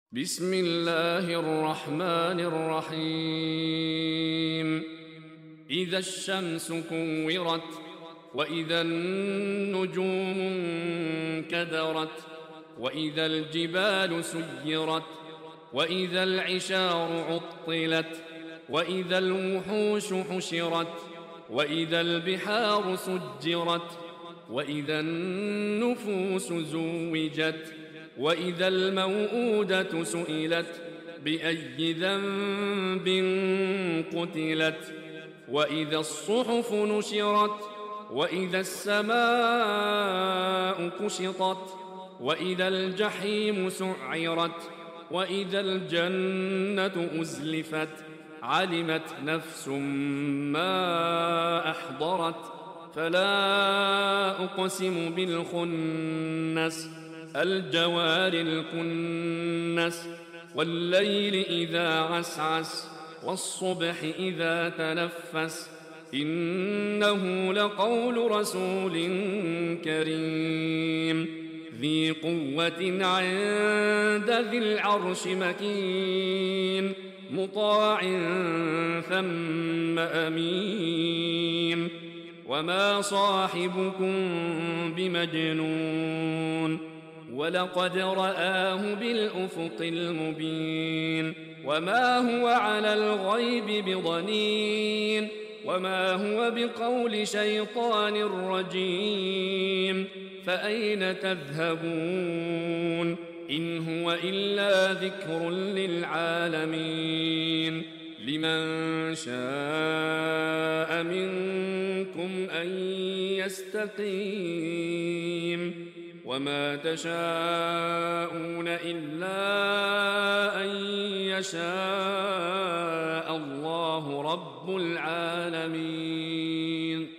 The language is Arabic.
بسم الله الرحمن الرحيم إذا الشمس كورت وإذا النجوم انكدرت وإذا الجبال سيرت وإذا العشار عطلت وإذا الوحوش حشرت وإذا البحار سجرت وإذا النفوس زوجت وإذا الموءودة سئلت بأي ذنب قتلت وإذا الصحف نشرت وإذا السماء كشطت وإذا الجحيم سعرت وإذا الجنة أزلفت علمت نفس ما أحضرت فلا أقسم بالخنس الجوار الكنس والليل إذا عسعس والصبح إذا تنفس إنه لقول رسول كريم ذي قوة عند ذي العرش مكين مطاع ثم أمين وما صاحبكم بمجنون ولقد رآه بالأفق المبين وما هو على الغيب بضنين وما هو بقول شيطان رجيم فأين تذهبون إن هو إلا ذكر للعالمين لمن شاء منكم أن يستقيم وما تشاءون إلا أن يشاء الله رب العالمين.